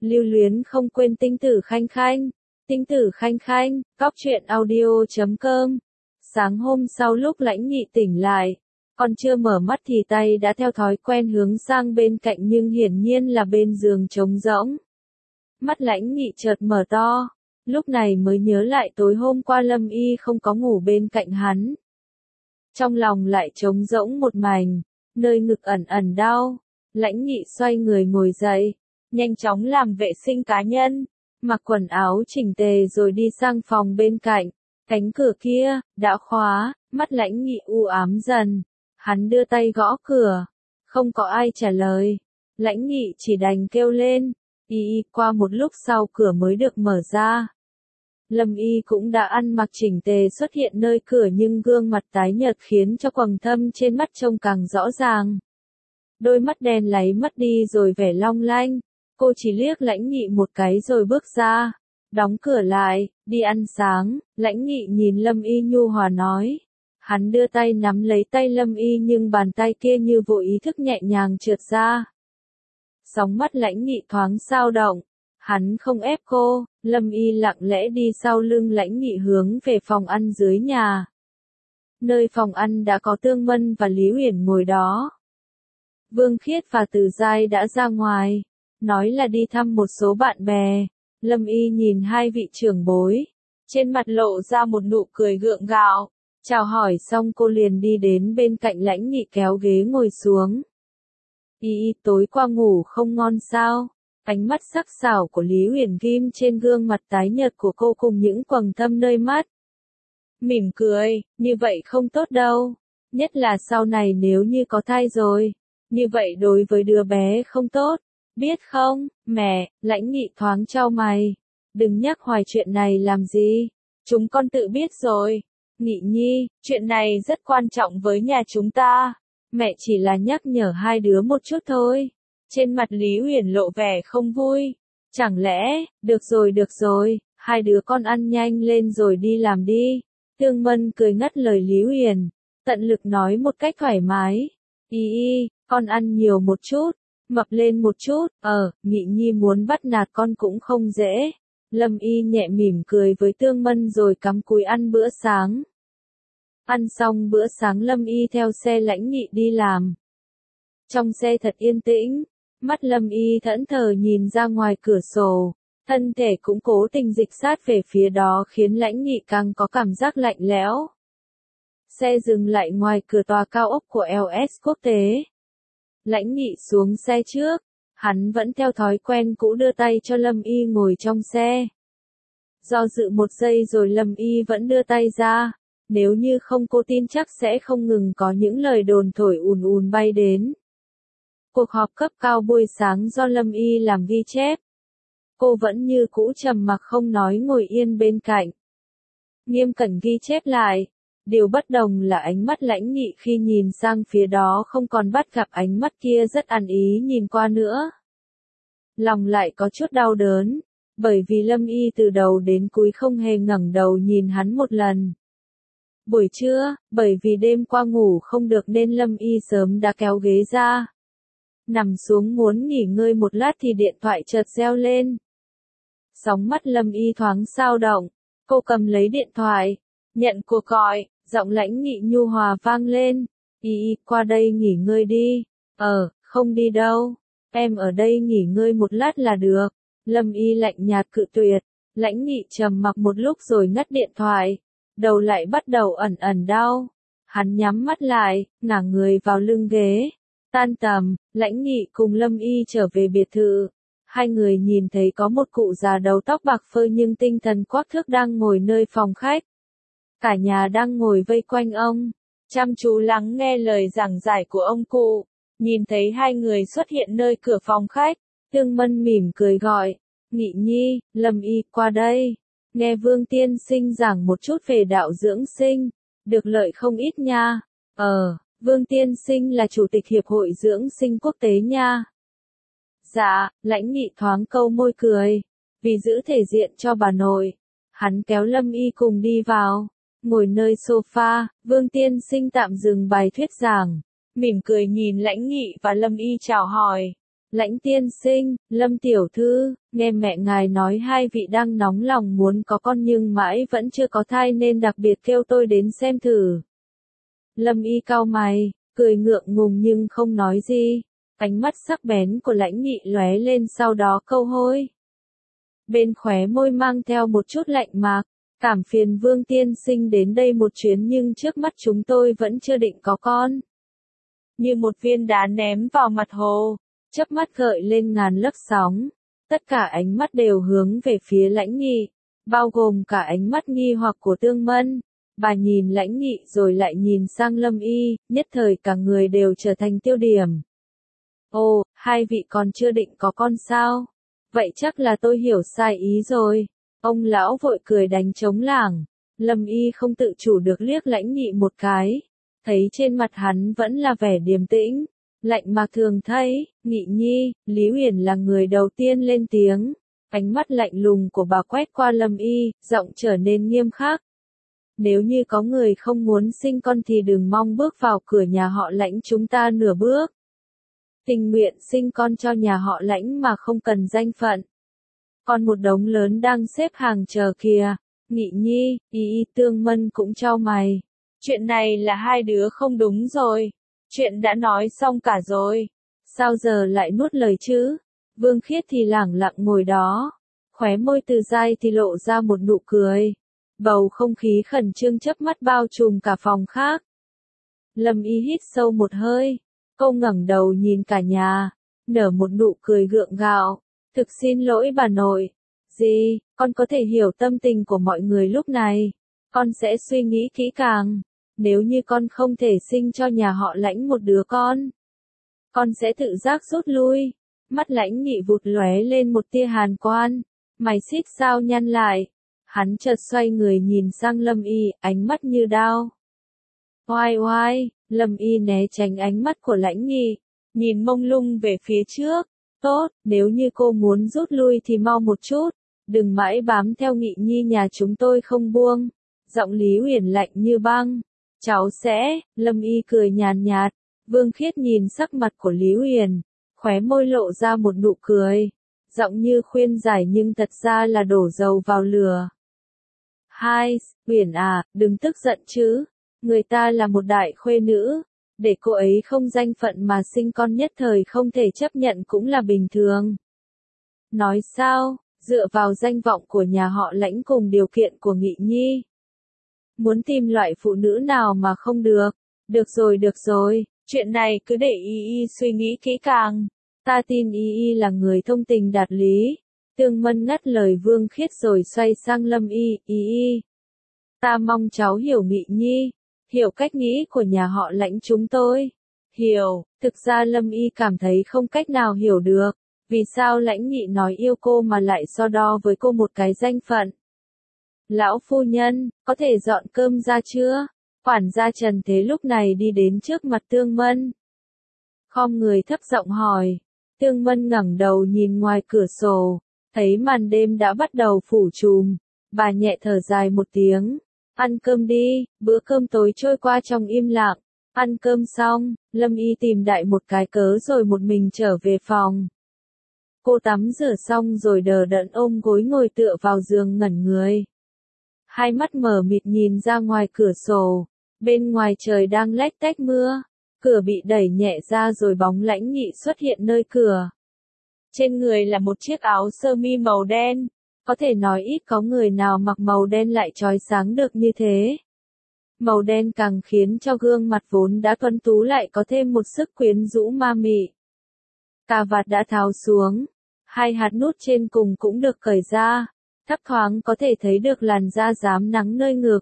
Lưu luyến không quên tinh tử khanh khanh. Tinh tử khanh khanh, cóc truyện audio.com. Sáng hôm sau lúc Lãnh Nghị tỉnh lại, còn chưa mở mắt thì tay đã theo thói quen hướng sang bên cạnh nhưng hiển nhiên là bên giường trống rỗng. Mắt Lãnh Nghị chợt mở to, lúc này mới nhớ lại tối hôm qua Lâm Y không có ngủ bên cạnh hắn. Trong lòng lại trống rỗng một mảnh, nơi ngực ẩn ẩn đau. Lãnh Nghị xoay người ngồi dậy, nhanh chóng làm vệ sinh cá nhân, mặc quần áo chỉnh tề rồi đi sang phòng bên cạnh. Cánh cửa kia đã khóa, mắt Lãnh Nghị u ám dần. Hắn đưa tay gõ cửa, không có ai trả lời. Lãnh Nghị chỉ đành kêu lên, y. Qua một lúc sau cửa mới được mở ra. Lâm Y cũng đã ăn mặc chỉnh tề xuất hiện nơi cửa nhưng gương mặt tái nhợt khiến cho quầng thâm trên mắt trông càng rõ ràng. Đôi mắt đen láy mất đi rồi vẻ long lanh. Cô chỉ liếc Lãnh Nghị một cái rồi bước ra, đóng cửa lại, đi ăn sáng. Lãnh Nghị nhìn Lâm Y nhu hòa nói. Hắn đưa tay nắm lấy tay Lâm Y nhưng bàn tay kia như vô ý thức nhẹ nhàng trượt ra. Sóng mắt Lãnh Nghị thoáng dao động. Hắn không ép cô. Lâm Y lặng lẽ đi sau lưng Lãnh Nghị hướng về phòng ăn dưới nhà. Nơi phòng ăn đã có Tương Mân và Lý Uyển ngồi đó. Vương Khiết và Từ Giai đã ra ngoài, nói là đi thăm một số bạn bè. Lâm Y nhìn hai vị trưởng bối, trên mặt lộ ra một nụ cười gượng gạo. Chào hỏi xong cô liền đi đến bên cạnh Lãnh Nghị kéo ghế ngồi xuống. Y, tối qua ngủ không ngon sao? Ánh mắt sắc sảo của Lý Uyển ghim trên gương mặt tái nhợt của cô cùng những quầng thâm nơi mắt. Mỉm cười, như vậy không tốt đâu. Nhất là sau này nếu như có thai rồi. Như vậy đối với đứa bé không tốt. Biết không, mẹ, Lãnh Nghị thoáng chau mày. Đừng nhắc hoài chuyện này làm gì. Chúng con tự biết rồi. Nghị nhi, chuyện này rất quan trọng với nhà chúng ta. Mẹ chỉ là nhắc nhở hai đứa một chút thôi. Trên mặt Lý Uyển lộ vẻ không vui. Chẳng lẽ, được rồi, hai đứa con ăn nhanh lên rồi đi làm đi. Tương Mân cười ngắt lời Lý Uyển, tận lực nói một cách thoải mái. Y, con ăn nhiều một chút, mập lên một chút. Nghị nhi muốn bắt nạt con cũng không dễ. Lâm Y nhẹ mỉm cười với Tương Mân rồi cắm cúi ăn bữa sáng. Ăn xong bữa sáng Lâm Y theo xe Lãnh Nghị đi làm. Trong xe thật yên tĩnh, mắt Lâm Y thẫn thờ nhìn ra ngoài cửa sổ, thân thể cũng cố tình dịch sát về phía đó khiến Lãnh Nghị càng có cảm giác lạnh lẽo. Xe dừng lại ngoài cửa tòa cao ốc của LS Quốc tế. Lãnh Nghị xuống xe trước, hắn vẫn theo thói quen cũ đưa tay cho Lâm Y ngồi trong xe. Do dự một giây rồi Lâm Y vẫn đưa tay ra. Nếu như không cô tin chắc sẽ không ngừng có những lời đồn thổi ùn ùn bay đến. Cuộc họp cấp cao buổi sáng do Lâm Y làm ghi chép. Cô vẫn như cũ trầm mặc không nói ngồi yên bên cạnh. Nghiêm cẩn ghi chép lại. Điều bất đồng là ánh mắt Lãnh Nghị khi nhìn sang phía đó không còn bắt gặp ánh mắt kia rất ăn ý nhìn qua nữa. Lòng lại có chút đau đớn, bởi vì Lâm Y từ đầu đến cuối không hề ngẩng đầu nhìn hắn một lần. Buổi trưa, bởi vì đêm qua ngủ không được nên Lâm Y sớm đã kéo ghế ra. Nằm xuống muốn nghỉ ngơi một lát thì điện thoại chợt reo lên. Sóng mắt Lâm Y thoáng dao động, cô cầm lấy điện thoại, nhận cuộc gọi, giọng Lãnh Nghị nhu hòa vang lên. Y, qua đây nghỉ ngơi đi. Không đi đâu, em ở đây nghỉ ngơi một lát là được. Lâm Y lạnh nhạt cự tuyệt. Lãnh Nghị trầm mặc một lúc rồi ngắt điện thoại. Đầu lại bắt đầu ẩn ẩn đau. Hắn nhắm mắt lại, ngả người vào lưng ghế. Tan tầm, Lãnh Nghị cùng Lâm Y trở về biệt thự. Hai người nhìn thấy có một cụ già đầu tóc bạc phơ nhưng tinh thần quắc thước đang ngồi nơi phòng khách. Cả nhà đang ngồi vây quanh ông, chăm chú lắng nghe lời giảng giải của ông cụ. Nhìn thấy hai người xuất hiện nơi cửa phòng khách, Tương Mân mỉm cười gọi. Nghị nhi, Lâm Y, qua đây. Nghe Vương tiên sinh giảng một chút về đạo dưỡng sinh, được lợi không ít nha. Vương tiên sinh là chủ tịch hiệp hội dưỡng sinh quốc tế nha. Dạ, Lãnh Nghị thoáng câu môi cười, vì giữ thể diện cho bà nội. Hắn kéo Lâm Y cùng đi vào, ngồi nơi sofa, Vương tiên sinh tạm dừng bài thuyết giảng, mỉm cười nhìn Lãnh Nghị và Lâm Y chào hỏi. Lãnh tiên sinh, Lâm tiểu thư, nghe mẹ ngài nói hai vị đang nóng lòng muốn có con nhưng mãi vẫn chưa có thai nên đặc biệt kêu tôi đến xem thử. Lâm y cau mày, cười ngượng ngùng nhưng không nói gì. Ánh mắt sắc bén của Lãnh Nghị lóe lên sau đó câu hôi. Bên khóe môi mang theo một chút lạnh mạc, cảm phiền Vương tiên sinh đến đây một chuyến nhưng trước mắt chúng tôi vẫn chưa định có con. Như một viên đá ném vào mặt hồ, chớp mắt gợi lên ngàn lấp sóng. Tất cả ánh mắt đều hướng về phía Lãnh Nghị, bao gồm cả ánh mắt nghi hoặc của Tương Mân. Bà nhìn Lãnh Nghị rồi lại nhìn sang Lâm y, nhất thời cả người đều trở thành tiêu điểm. Ồ, hai vị còn chưa định có con sao? Vậy chắc là tôi hiểu sai ý rồi. Ông lão vội cười đánh trống lảng. Lâm y không tự chủ được liếc Lãnh Nghị một cái. Thấy trên mặt hắn vẫn là vẻ điềm tĩnh. Lạnh mà thường thấy, Nghị nhi, Lý Uyển là người đầu tiên lên tiếng. Ánh mắt lạnh lùng của bà quét qua Lâm y, giọng trở nên nghiêm khắc. Nếu như có người không muốn sinh con thì đừng mong bước vào cửa nhà họ Lãnh chúng ta nửa bước. Tình nguyện sinh con cho nhà họ Lãnh mà không cần danh phận. Còn một đống lớn đang xếp hàng chờ kìa. Nghị nhi, y Tương Mân cũng chau mày. Chuyện này là hai đứa không đúng rồi. Chuyện đã nói xong cả rồi. Sao giờ lại nuốt lời chứ? Vương Khiết thì lẳng lặng ngồi đó. Khóe môi Từ Giai thì lộ ra một nụ cười. Bầu không khí khẩn trương chớp mắt bao trùm cả phòng khác. Lâm y hít sâu một hơi. Cô ngẩng đầu nhìn cả nhà. Nở một nụ cười gượng gạo. Thực xin lỗi bà nội. Gì, con có thể hiểu tâm tình của mọi người lúc này. Con sẽ suy nghĩ kỹ càng. Nếu như con không thể sinh cho nhà họ Lãnh một đứa con sẽ tự giác rút lui. Mắt Lãnh Nghị vụt lóe lên một tia hàn quan. Mày xít sao nhăn lại. Hắn chợt xoay người nhìn sang Lâm y, ánh mắt như đao. Oai oai, Lâm y né tránh ánh mắt của Lãnh Nghị, nhìn mông lung về phía trước. Tốt, nếu như cô muốn rút lui thì mau một chút, đừng mãi bám theo Nghị nhi nhà chúng tôi không buông. Giọng Lý Uyển lạnh như băng. Cháu sẽ, Lâm y cười nhàn nhạt. Vương Khiết nhìn sắc mặt của Lý Uyển, khóe môi lộ ra một nụ cười. Giọng như khuyên giải nhưng thật ra là đổ dầu vào lửa. Hai, Uyển à, đừng tức giận chứ. Người ta là một đại khuê nữ. Để cô ấy không danh phận mà sinh con nhất thời không thể chấp nhận cũng là bình thường. Nói sao, dựa vào danh vọng của nhà họ Lãnh cùng điều kiện của Nghị nhi. Muốn tìm loại phụ nữ nào mà không được. Được rồi, chuyện này cứ để y suy nghĩ kỹ càng. Ta tin y là người thông tình đạt lý. Tương Mân ngắt lời Vương Khiết rồi xoay sang Lâm y. Ta mong cháu hiểu Nghị nhi, hiểu cách nghĩ của nhà họ Lãnh chúng tôi. Hiểu, thực ra Lâm y cảm thấy không cách nào hiểu được. Vì sao Lãnh Nghị nói yêu cô mà lại so đo với cô một cái danh phận. Lão phu nhân, có thể dọn cơm ra chưa? Quản gia Trần Thế lúc này đi đến trước mặt Tương Mân. Khom người thấp giọng hỏi. Tương Mân ngẩng đầu nhìn ngoài cửa sổ, thấy màn đêm đã bắt đầu phủ trùm. Bà nhẹ thở dài một tiếng. Ăn cơm đi, bữa cơm tối trôi qua trong im lặng. Ăn cơm xong, Lâm y tìm đại một cái cớ rồi một mình trở về phòng. Cô tắm rửa xong rồi đờ đẫn ôm gối ngồi tựa vào giường ngẩn người. Hai mắt mở mịt nhìn ra ngoài cửa sổ. Bên ngoài trời đang lách tách mưa. Cửa bị đẩy nhẹ ra rồi bóng Lãnh Nghị xuất hiện nơi cửa. Trên người là một chiếc áo sơ mi màu đen. Có thể nói ít có người nào mặc màu đen lại chói sáng được như thế. Màu đen càng khiến cho gương mặt vốn đã tuấn tú lại có thêm một sức quyến rũ ma mị. Cà vạt đã tháo xuống. Hai hạt nút trên cùng cũng được cởi ra. Thấp thoáng có thể thấy được làn da rám nắng nơi ngực.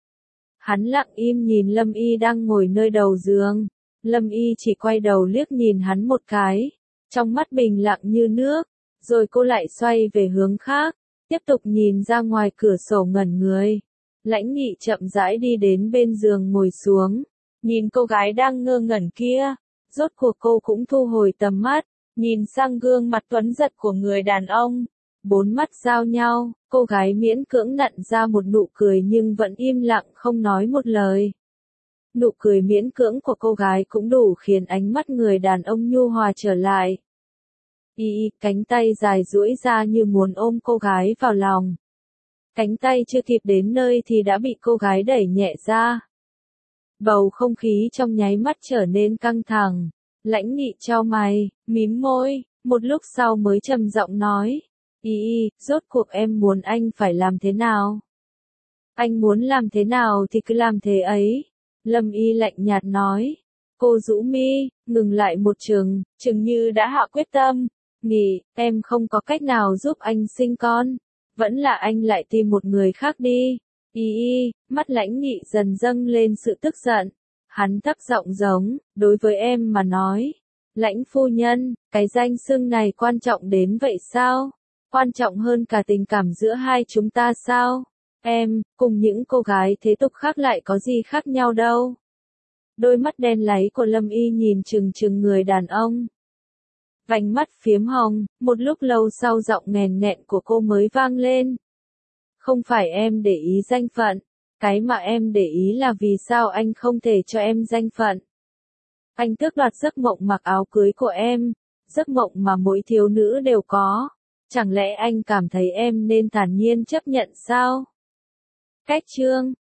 Hắn lặng im nhìn Lâm y đang ngồi nơi đầu giường. Lâm y chỉ quay đầu liếc nhìn hắn một cái. Trong mắt bình lặng như nước. Rồi cô lại xoay về hướng khác. Tiếp tục nhìn ra ngoài cửa sổ ngẩn người. Lãnh Nghị chậm rãi đi đến bên giường ngồi xuống. Nhìn cô gái đang ngơ ngẩn kia. Rốt cuộc cô cũng thu hồi tầm mắt. Nhìn sang gương mặt tuấn giật của người đàn ông. Bốn mắt giao nhau, cô gái miễn cưỡng nặn ra một nụ cười nhưng vẫn im lặng không nói một lời. Nụ cười miễn cưỡng của cô gái cũng đủ khiến ánh mắt người đàn ông nhu hòa trở lại. Cánh tay dài duỗi ra như muốn ôm cô gái vào lòng. Cánh tay chưa kịp đến nơi thì đã bị cô gái đẩy nhẹ ra. Bầu không khí trong nháy mắt trở nên căng thẳng. Lãnh Nghị chau mày, mím môi, một lúc sau mới trầm giọng nói. Rốt cuộc em muốn anh phải làm thế nào? Anh muốn làm thế nào thì cứ làm thế ấy. Lâm Y lạnh nhạt nói. Cô rũ mi, ngừng lại một chừng như đã hạ quyết tâm. Nghị, em không có cách nào giúp anh sinh con. Vẫn là anh lại tìm một người khác đi. Mắt Lãnh Nghị dần dâng lên sự tức giận. Hắn thấp giọng giống, đối với em mà nói. Lãnh phu nhân, cái danh xưng này quan trọng đến vậy sao? Quan trọng hơn cả tình cảm giữa hai chúng ta sao? Em, cùng những cô gái thế tục khác lại có gì khác nhau đâu. Đôi mắt đen láy của Lâm Y nhìn chừng người đàn ông. Vành mắt phiếm hồng, một lúc lâu sau giọng nghèn nghẹn của cô mới vang lên. Không phải em để ý danh phận, cái mà em để ý là vì sao anh không thể cho em danh phận. Anh tước đoạt giấc mộng mặc áo cưới của em, giấc mộng mà mỗi thiếu nữ đều có. Chẳng lẽ anh cảm thấy em nên thản nhiên chấp nhận sao? Cách chương